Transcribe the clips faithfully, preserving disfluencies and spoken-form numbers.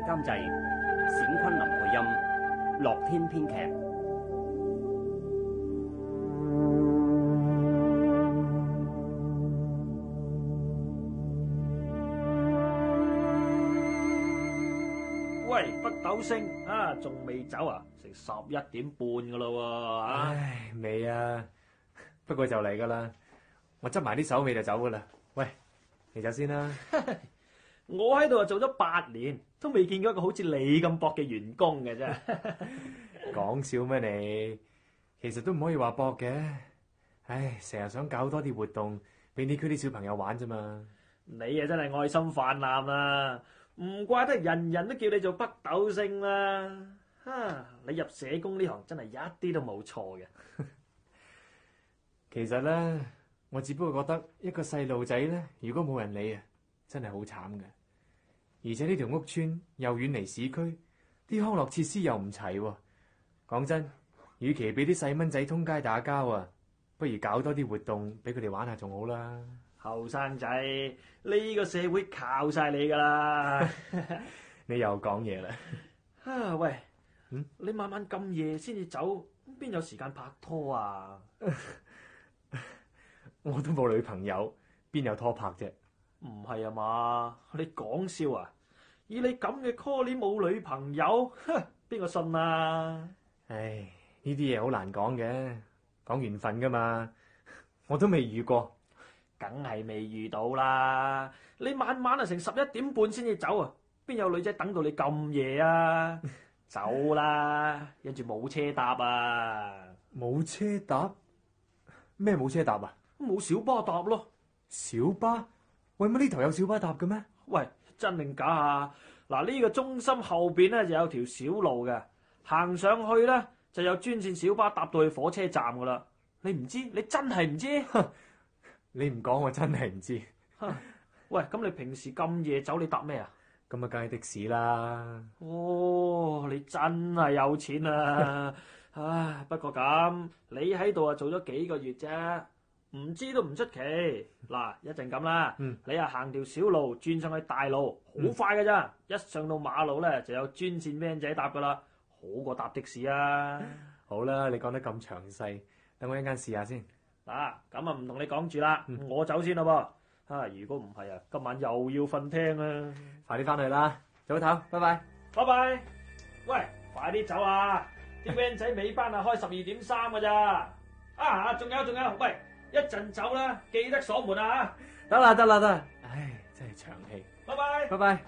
監製，冼昆林配音，樂天編劇。 喂，北斗星啊，仲未走啊？成十一點半噶啦喎！ 唉，未啊，不過就嚟噶啦，我執埋啲手尾就走噶啦。喂，你走先啦。 我喺度啊做咗八年，都未見過一個好似你咁搏嘅員工嘅啫。 講笑咩你？其實都唔可以話搏嘅。唉，成日想搞多啲活動俾呢區啲小朋友玩啫嘛。 你啊真係愛心泛濫啦！唔怪得人人都叫你做北斗星啦！啊，你入社工呢行真係一啲都冇錯嘅。 其實咧，我只不過覺得一個細路仔咧，如果冇人理啊，真係好慘嘅。而且呢條屋村又遠離市區，啲康樂設施又唔齊喎。講真，與其俾啲細蚊仔通街打交啊，不如搞多啲活動俾佢哋玩下仲好啦。 後生仔，呢個社會靠晒你噶啦！ 你又講嘢啦。 啊喂， 嗯， 你晚晚咁夜先至走，邊有時間拍拖啊？ 我都冇女朋友，邊有拖拍啫？ 唔係啊嘛？你講笑啊？以你咁嘅 call 你冇女朋友，邊個信啊？ 唉，呢啲嘢好難講嘅，講緣分噶嘛。我都未遇過。 梗係未遇到啦！你晚晚啊成十一點半先至走啊，邊有女仔等到你咁夜啊？走啦，跟住冇車搭啊！ 冇車搭？咩冇車搭啊？ 冇小巴搭咯。 小巴？喂，乜呢頭有小巴搭嘅咩？ 喂，真定假啊？嗱，呢個中心後邊咧就有條小路嘅，行上去咧就有專線小巴搭到去火車站噶啦。你唔知？你真係唔知？ 你唔講我真係唔知。 喂，咁你平時咁夜走，你搭咩啊？ 咁啊，梗係的士啦。 哦，你真係有錢啊！唉，不過咁，你喺度啊做咗幾個月啫，唔知都唔出奇。嗱，一陣咁啦， 嗯、你啊行條小路轉上去大路，好快㗎咋，嗯、一上到馬路咧就有專線 van 仔搭噶啦，好過搭的士啊！ 好啦，你講得咁詳細，等我一間試下先。 嗱，咁啊唔同你講住啦， 嗯、 我走先啦噃。啊，如果唔係啊，今晚又要瞓廳啦。 快啲翻去啦，早唞，拜拜。 拜拜。喂，快啲走啊！啲 van 仔尾班啊開十二點三㗎咋。啊，仲有仲有，喂，一陣走啦，記得鎖門啊！ 得啦得啦得啦，唉，真係長氣。 拜拜。 拜拜。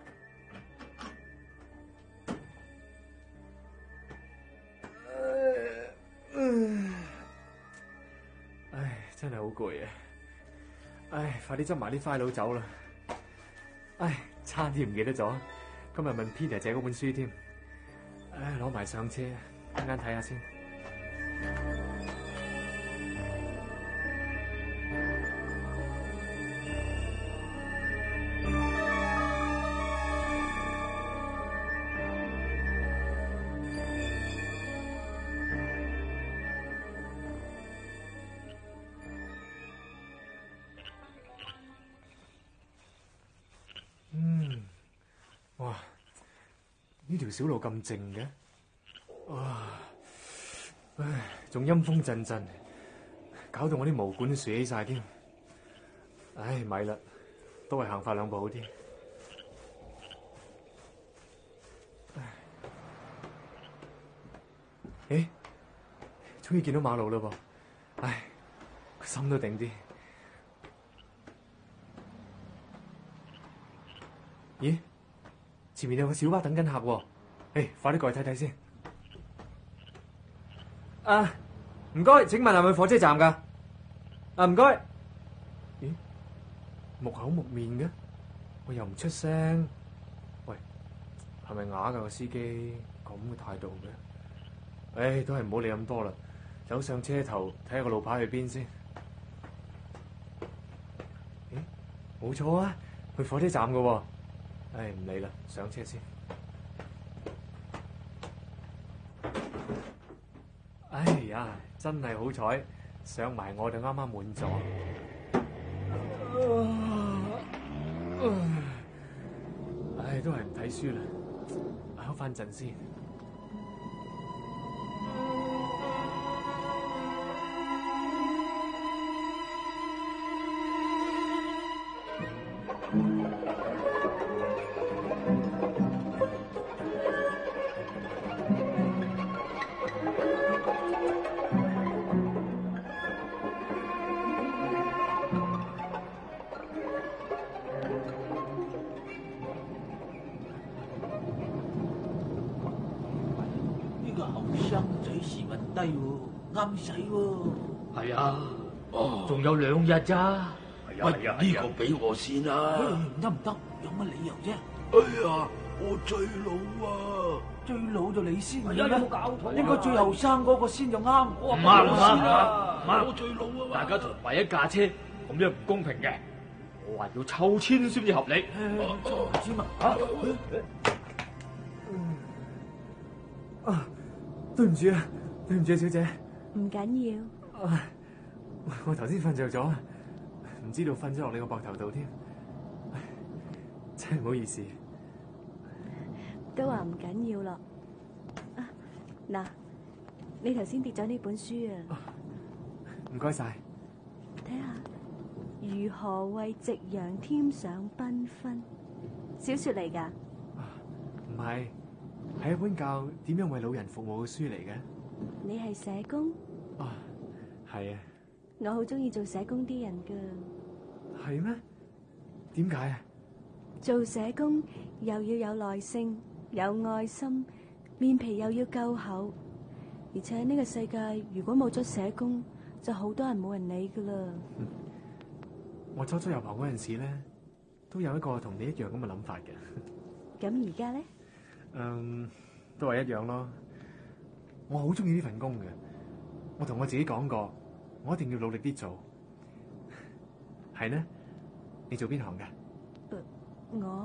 唉，真係好攰啊！唉，快啲執埋啲 file 走啦！唉，差啲唔記得咗，今日問 Peter 借嗰本書添。唉，攞埋上車，一陣間睇下先。嗯，哇！呢條小路咁靜嘅，哇！唉，仲陰風陣陣，搞到我啲毛管都豎起晒添。唉，咪啦，都係行快兩步好啲。誒，終於見到馬路啦噃！唉，個心都定啲。咦？前面有個小巴等緊客喎，誒，快啲過去睇睇先。啊，唔該，請問係咪火車站㗎？啊，唔該。咦？木口木面嘅，我又唔出聲。喂，係咪啞㗎個司機？咁嘅態度嘅？誒，都係唔好理咁多啦，走上車頭睇下個路牌去邊先。咦？冇錯啊，去火車站㗎喎。唉，唔理啦，上車先。哎呀，真係好彩，上埋我就啱啱滿座。唉，都係唔睇書啦。 唞翻陣先。 呢個後生仔時運低喎，啱使喎。 係啊，哦，仲有兩日咋？ 喂，呢個俾我先啦。得唔得？有乜理由啫？哎呀，我最老啊！最老就你先嘅咩？應該最後生嗰個先就啱。 唔啱唔啱唔啱， 我最老啊嘛！ 大家同為一架車，咁樣唔公平嘅。我話要抽籤先至合理。 抽籤啊！ 嚇！啊，對唔住啊，對唔住啊，小姐。 唔緊要。 啊，我頭先瞓着咗，唔知道瞓咗落你個膊頭度添，真係唔好意思。 都話唔緊要咯。啊，嗱，你頭先跌咗呢本書啊。 唔該晒。 睇下，如何為夕陽添上繽紛？小說嚟噶？ 唔係，係一本教點樣為老人服務嘅書嚟嘅。 你係社工？ 啊，係啊。 我好中意做社工啲人噶。 係咩？點解啊？ 做社工又要有耐性，有愛心，面皮又要夠厚，而且呢個世界如果冇咗社工，就好多人冇人理噶啦。 嗯，我初初入行嗰陣時咧，都有一個同你一樣咁嘅諗法嘅。 咁而家咧？ 嗯，都係一樣咯。我好中意呢份工嘅，我同我自己講過，我一定要努力啲做。係呢？你做邊行㗎？ 呃，我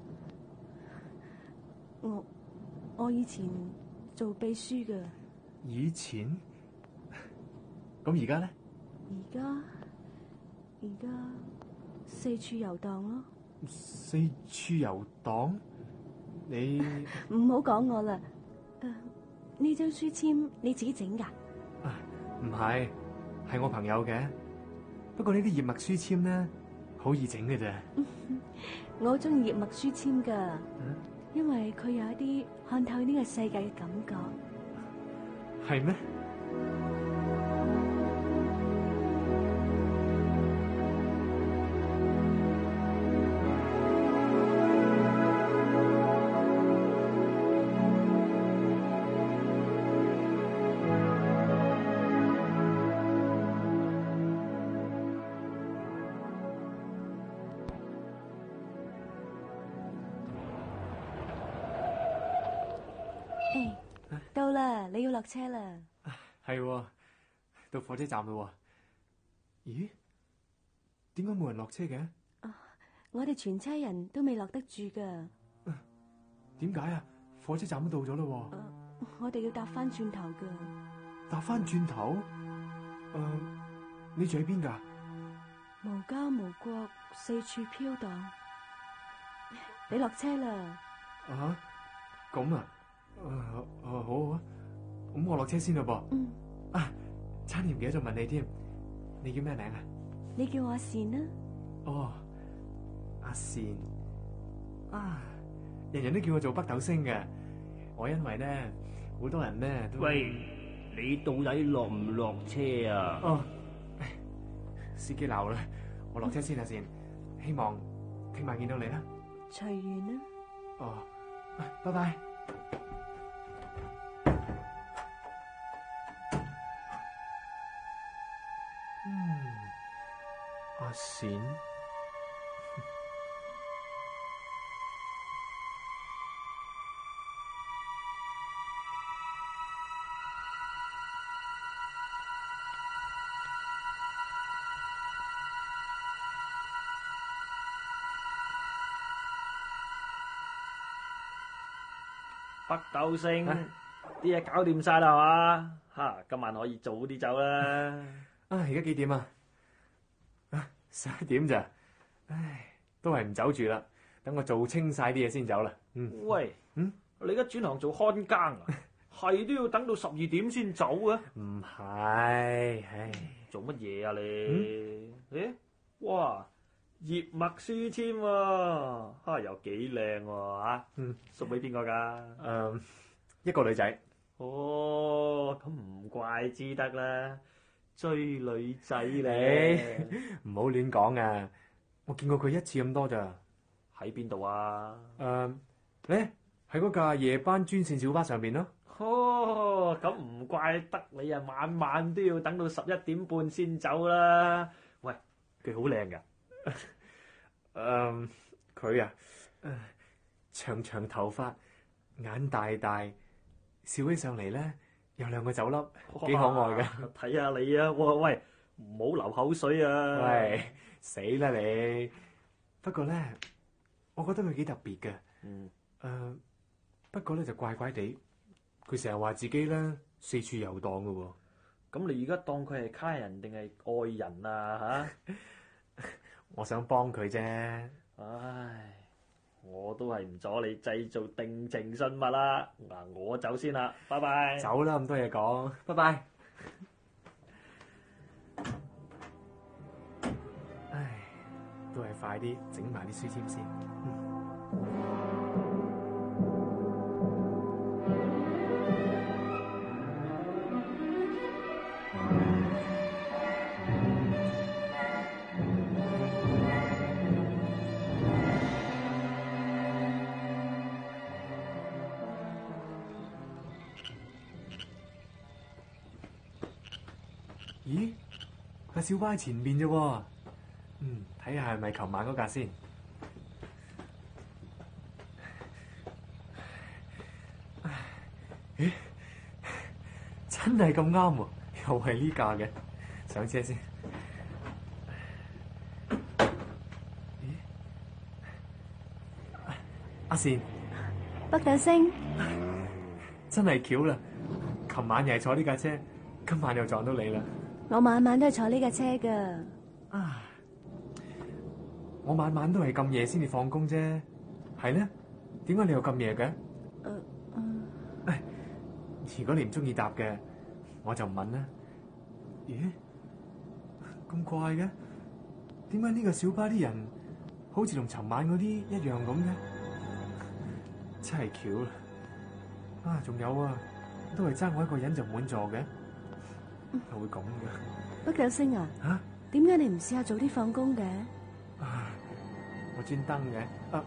我我以前做秘書㗎。 以前？咁而家咧？ 而家而家四處遊蕩咯。 四處遊蕩？你唔好講我啦。誒，呢張書籤你自己整㗎？ 啊，唔係，係我朋友嘅。不過呢啲葉脈書籤咧，好易整嘅啫。 我好中意葉脈書籤㗎， 嗯， 因為佢有一啲看透呢個世界嘅感覺。 係咩？ 到啦，你要落車啦。 係喎，到火車站啦。咦？點解冇人落車嘅？ 啊，我哋全車人都未落得住噶。 點解啊？火車站都到咗啦。 啊，我哋要搭翻轉頭噶。 搭翻轉頭？誒、呃，你住喺邊噶？ 無家無國，四處飄蕩。你落車啦。 啊？咁啊？誒、啊，好啊，咁我落車先啦噃。 嗯。啊， 差啲唔記得咗問你添，你叫咩名啊？ 你叫我阿善啦。 哦，阿善。啊，人人都叫我做北斗星嘅，我因為咧，好多人咧都。 喂，你到底落唔落車啊？ 哦，司機鬧啦，我落車先啊，善。希望聽晚見到你啦。 隨緣啦。 哦，拜拜。嗯，阿善， 北斗星，啲嘢搞掂晒啦，係嘛？吓，今晚可以早啲走啦。 啊，而家幾點啊？啊，十一點咋？唉，都係唔走住啦。 等我做清晒啲嘢先走啦。嗯， 喂， 嗯， 你而家轉行做看更啊？係都要等到十二點先走啊？ 唔係，唉， 做乜嘢啊你？誒、哇，葉脈書籤喎，哈又幾靚喎嚇？ 嗯， 送俾邊個㗎？ 誒、呃，一個女仔。 哦，咁唔怪之得啦，追女仔咧， 唔好亂講啊！我見過佢一次咁多咋。 喺邊度啊？ 誒，咧喺嗰架夜班專線小巴上邊咯。 哦，咁唔怪得你啊，晚晚都要等到十一點半先走啦。喂，佢好靚㗎。 誒，佢啊，長長頭髮，眼大大，笑起上嚟咧有兩個酒粒，幾可愛㗎。 睇下你啊，喂喂，唔好流口水啊！ 喂，死啦你！不過咧，我覺得佢幾特別嘅。 嗯。 誒，不過咧就怪怪地，佢成日話自己咧四處遊蕩㗎喎。 咁你而家當佢係卡人定係愛人啊？嚇！ 我想幫佢啫。 唉，我都係唔阻你製造定情信物啦。嗱，我走先啦，拜拜。 走啦，咁多嘢講，拜拜。唉，都係快啲整埋啲書籤先。咦？架小巴喺前面啫喎。嗯，睇下係咪琴晚嗰架先。咦？真係咁啱喎，又係呢架嘅。上車先。咦？阿善， 北斗星， 真係巧啦！琴晚又係坐呢架車，今晚又撞到你啦。 我晚晚都係坐呢架車噶。 啊！我晚晚都係咁夜先至放工啫，係咧？點解你又咁夜嘅？誒、 呃嗯， 如果你唔中意搭嘅，我就唔問啦。咦？咁怪嘅？點解呢個小巴啲人好似同尋晚嗰啲一樣咁嘅？真係巧啦！啊，仲有啊，都係爭我一個人就滿座嘅，係會咁嘅。 北斗星啊！ 嚇？ 點解你唔試下早啲放工嘅？ 啊！我專登嘅。啊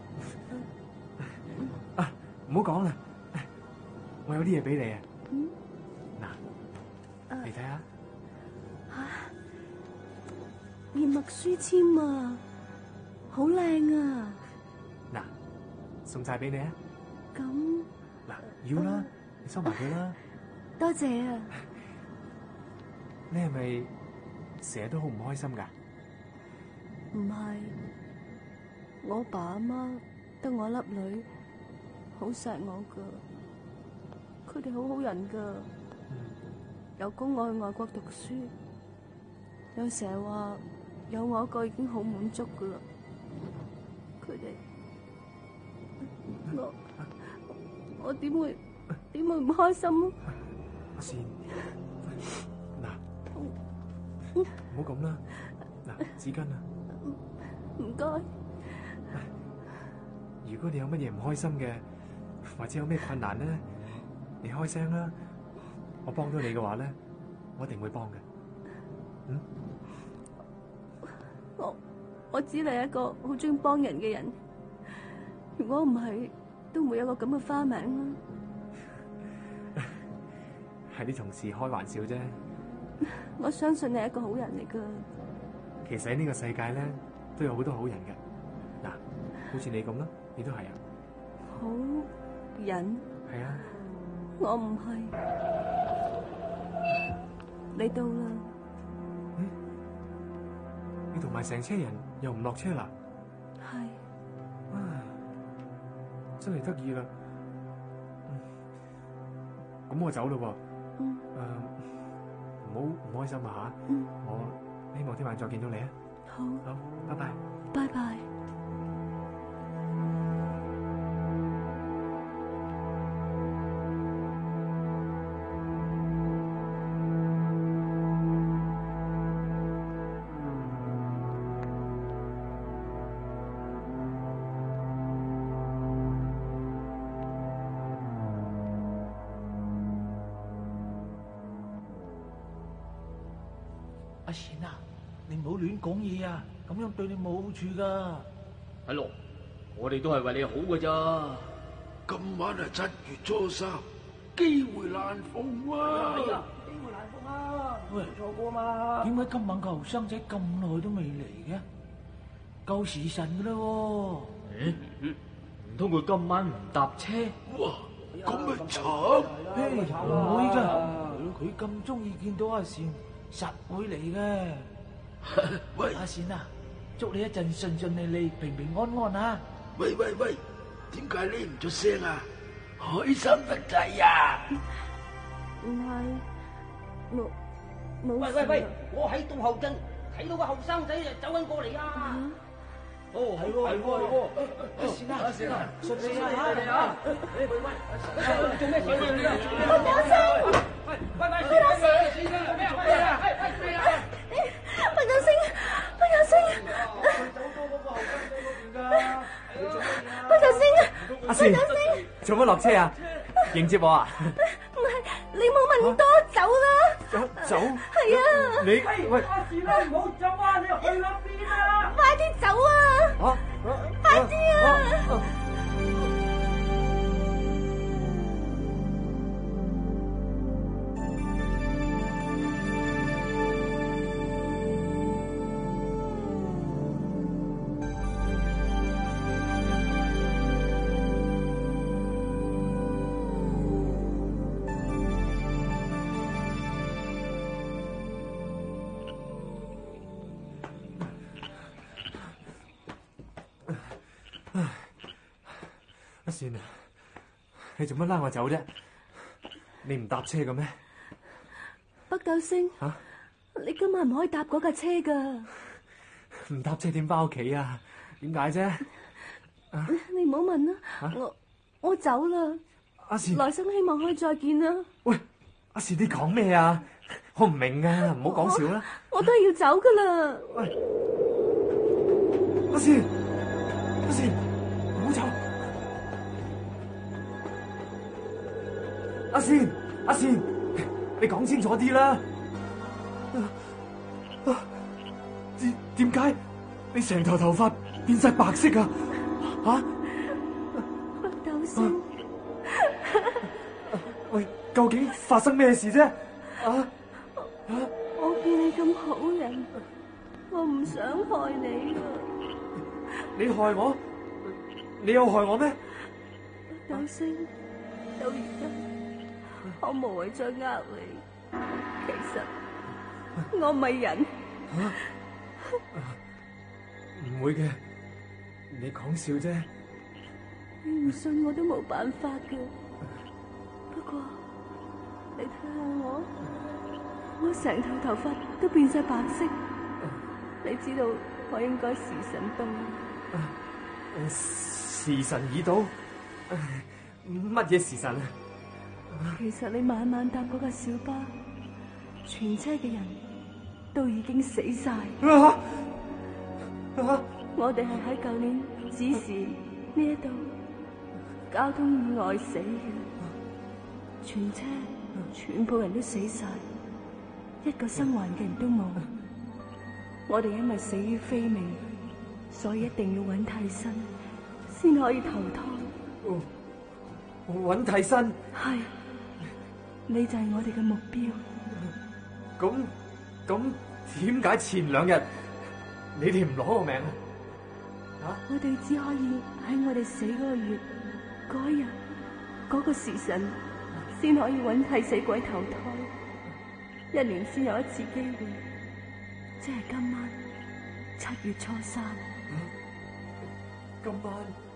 啊！唔好講啦，我有啲嘢俾你啊。 嗯。 嗱，你睇下。 嚇！葉脈書籤啊，好靚啊！ 嗱，送晒俾你啊。 咁。 嗱，要啦，你收埋佢啦。 多謝啊！ 你係咪成日都好唔開心㗎？ 唔係，我爸阿媽得我一粒女，好錫我噶，佢哋好好人噶， 嗯、 又供我去外國讀書，有成日話有我一個已經好滿足噶啦，佢哋，我我點會點會唔開心啊？ 阿善，嗱，唔好咁啦，嗱，紙巾啊。 唔該。 如果你有乜嘢唔開心嘅，或者有咩困難咧，你開聲啦，我幫到你嘅話咧，我一定會幫嘅。嗯？ 我我知你係一個好中意幫人嘅人，如果唔係，都唔會有個咁嘅花名啦。 係啲同事開玩笑啫。 我相信你係一個好人嚟噶。 其實喺呢個世界咧，都有好多好人嘅。嗱，好似你咁啦，你都係啊。 好人？ 係啊。 我唔係。你到啦。 嗯？你同埋成車人又唔落車啦？ 係。 啊，真係得意啦。咁、嗯、我走咯喎。 嗯。 誒、呃，唔好唔開心啊吓。 嗯。 我希望聽晚再見到你啊。 好。 好，拜拜。 拜拜。 阿善啊，你唔好亂講嘢啊，咁樣對你冇好處噶。 係咯，我哋都係為你好噶咋。 今晚係七月初三，機會難逢啊！ 係啊，機會難逢啊！ 喂， 錯過嘛？ 點解今晚個後生仔咁耐都未嚟嘅？夠時辰噶啦喎！ 嗯，唔通佢今晚唔搭車？ 哇，咁咪慘！嘿，唔會噶，佢咁中意見到阿善，實會嚟嘅。喂，阿善啊，祝你一陣順順利利、平平安安啊！喂喂喂，點解你唔出聲啊？開心得滯啊！ 唔係，冇冇喂喂喂，我喺洞後鎮睇到個後生仔就走緊過嚟啊！ 哦，係喎，係喎，係喎，阿善啊，阿善啊，順利啊，順利啊！喂喂，做咩事啊？ 北斗星， 喂喂喂，北斗星，做咩啊？喂啊，喂喂啊！ 北斗星，北斗星， 走多嗰個後生仔嗰邊㗎。 北斗星， 阿善，做乜落車啊？迎接我啊？ 唔係，你冇問咁多，走啦！ 走走？ 係啊！ 你喂， 阿善啊，唔好走啊！你去咗邊啊？ 快啲走啊！ 啊， 快啲啊！ 阿善啊，你做乜拉我走啫？你唔搭車嘅咩？ 北斗星， 吓？ 你今晚唔可以搭嗰架車噶。 唔搭車點翻屋企啊？點解啫？ 你唔好問啦，我我走啦。 阿善， 來生希望可以再見啦。 喂，阿善你講咩啊？我唔明啊，唔好講笑啦。 我都係要走噶啦。 喂，阿善，阿善，唔好走。阿善，阿善，你講清楚啲啦。點點解你成頭頭髮變晒白色啊？吓？ 北斗星， 喂，究竟發生咩事啫？啊？ 我見你咁好人，我唔想害你啊！ 你害我？你有害我咩？ 北斗星，到而家我無謂再呃你。其實我唔係人。 唔會嘅，你講笑啫。 你唔信我都冇辦法嘅。不過你睇下我，我成頭頭髮都變晒白色。你知道我應該時辰到。 時辰已到？乜嘢時辰啊？ 其實你晚晚搭嗰架小巴，全車嘅人都已經死晒。 啊啊、 我哋係喺舊年子時呢一度交通意外死嘅，全車全部人都死晒，一個生還嘅人都冇。我哋因為死於非命，所以一定要揾替身先可以投胎。 揾、哦、替身？ 係，你就係我哋嘅目標。 咁咁點解前兩日你哋唔攞個命啊？啊！ 我哋只可以喺我哋死嗰個月、嗰日、嗰個時辰，先可以揾替死鬼投胎。一年先有一次機會，即係今晚七月初三。 啊、今晚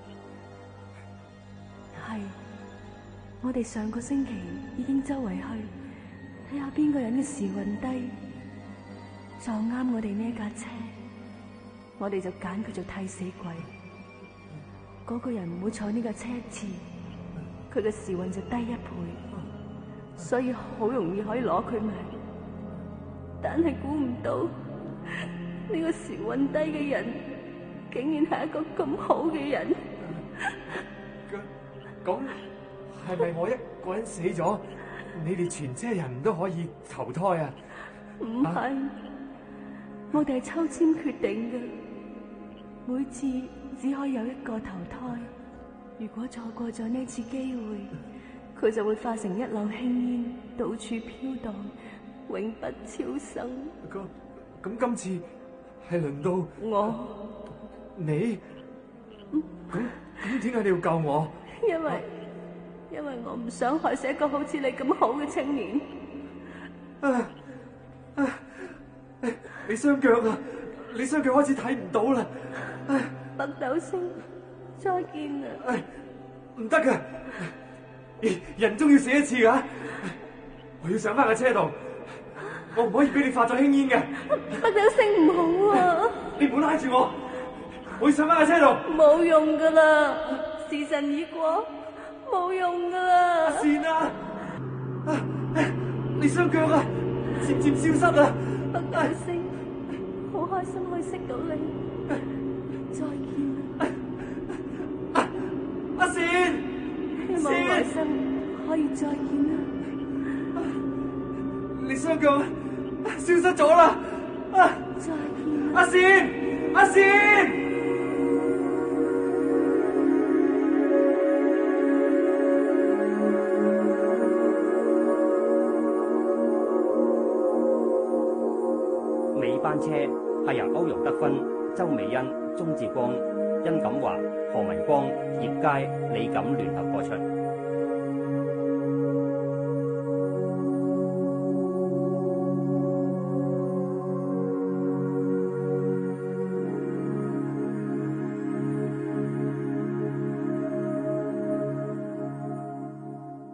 係我哋上個星期已經周圍去睇下邊個人嘅時運低，撞啱我哋呢一架車。我哋就揀佢做替死鬼，嗰、嗰個人唔會坐呢架車一次，佢嘅時運就低一倍，所以好容易可以攞佢命。但係估唔到呢、呢個時運低嘅人，竟然係一個咁好嘅人。 咁係咪我一個人死咗，你哋全車人都可以投胎啊？ 唔係。 我哋係抽籤決定嘅，每次只可以有一個投胎。如果錯過咗呢次機會，佢就會化成一縷輕煙，到處飄蕩，永不超生。 咁咁今次係輪到我， 你，咁咁點解你要救我？ 因為因為我唔想害死一個好似你咁好嘅青年。 啊啊！你雙腳啊！你雙腳開始睇唔到啦！ 北斗星，再見啦！ 唉，唔得噶，人終要死一次噶。我要上翻架車度，我唔可以俾你化咗輕煙嘅。 北斗星唔好啊！ 你唔好拉住我，我要上翻架車度。 冇用噶啦，時辰已過，冇用噶啦。 阿善啊，啊，你雙腳啊，漸漸消失啦。 北斗星，好開心可以識到你，再見啦。 阿阿善， 希望來生可以再見啦。 你雙腳消失咗啦！啊， 再見啦， 阿善，阿善。 尾班車係由歐陽德芬、周美欣、鍾志光、殷錦華、何文光、葉佳、李錦聯合播出。